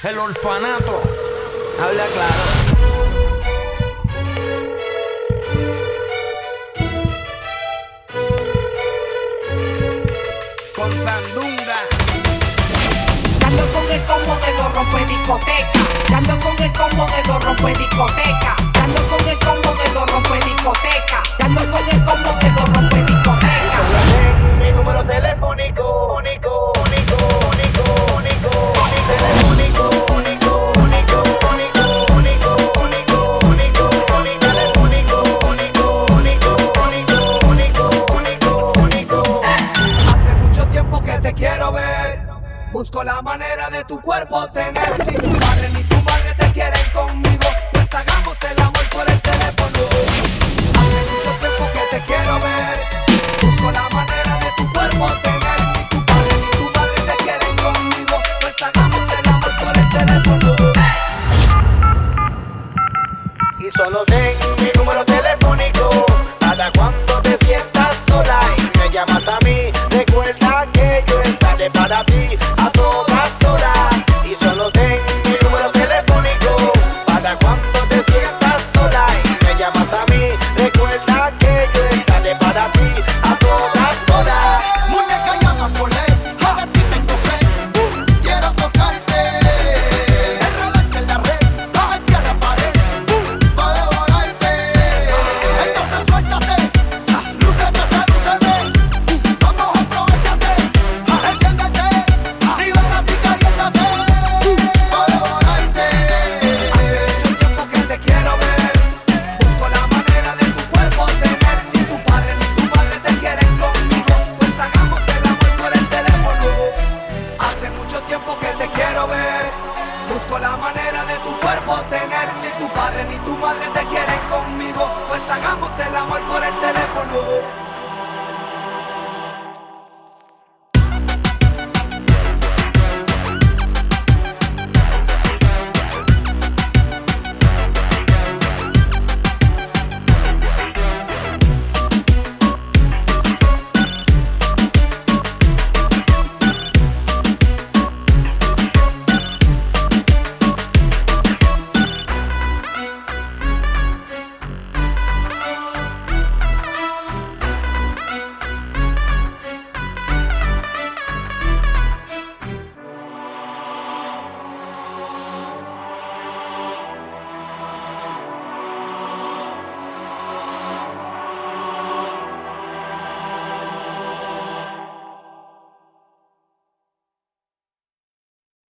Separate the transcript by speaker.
Speaker 1: El orfanato, habla claro. Con Sandunga.
Speaker 2: Ando con el combo de los rompe discoteca. Ando con el combo de los rompe discoteca. Ando con el combo de los rompe discoteca. Ando con el combo de los rompe discoteca.
Speaker 3: Mi número telefónico, único, único, único, único, telefónico, único, único, único, único, único, único, telefónico, único, único, único, único, único, único.
Speaker 4: Hace mucho tiempo que te quiero ver. Busco la manera de tu cuerpo tener. Ni tu padre ni tu madre te quieren conmigo. Pues hagamos el amor por el teléfono. Hace mucho tiempo que te quiero ver. Busco la manera de tu cuerpo tener. Ni tu padre ni tu madre te quieren conmigo. Pues hagamos el amor por el teléfono.
Speaker 3: Y solo ten mi número telefónico para cuando te sientas sola y me llamas a mí. Recuerda que yo estaré para ti.